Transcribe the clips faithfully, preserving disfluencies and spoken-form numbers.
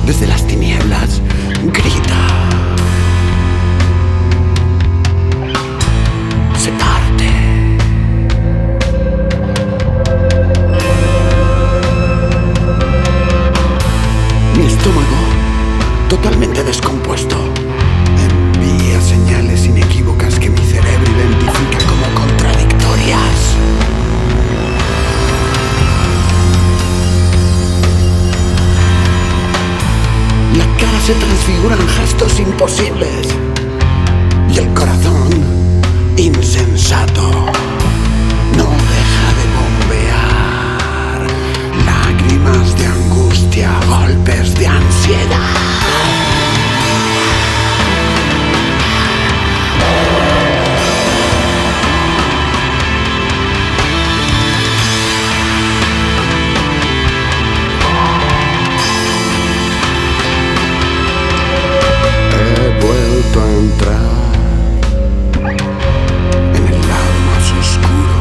desde las tinieblas, grita. Se parte. Mi estómago, totalmente descompuesto, envía señales inequívocas que mi cerebro identifica como contradictorias. La cara se transfigura en gestos imposibles y el corazón, insensato, no deja de bombear lágrimas de angustia, golpes de ansiedad. He vuelto a entrar en el lado más oscuro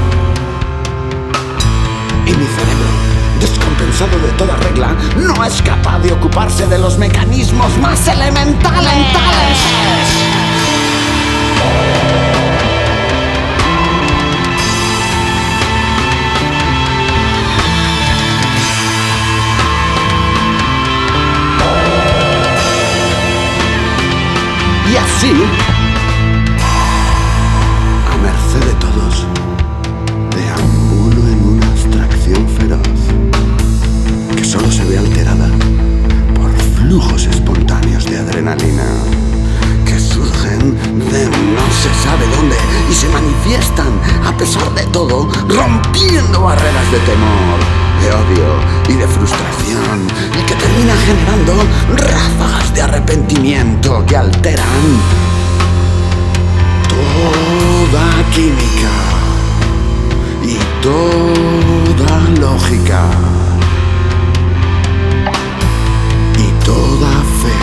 y mi cerebro, descompensado de toda regla, no es capaz de ocuparse de los mecanismos más elementales. Y así, a merced de todos, deambulo en una abstracción feroz que solo se ve alterada por flujos espontáneos de adrenalina que surgen de no se sabe dónde y se manifiestan a pesar de todo, rompiendo barreras de temor, de odio y de frustración, y que termina generando ráfagas de arrepentimiento que alteran toda química y toda lógica y toda fe.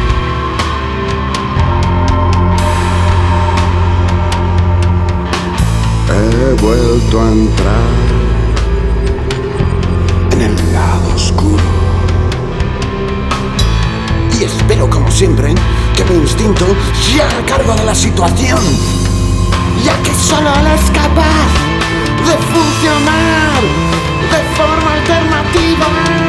He vuelto a entrar en el lado oscuro y espero, como siempre, que mi instinto se haga cargo de la situación, ya que solo él es capaz de funcionar de forma alternativa.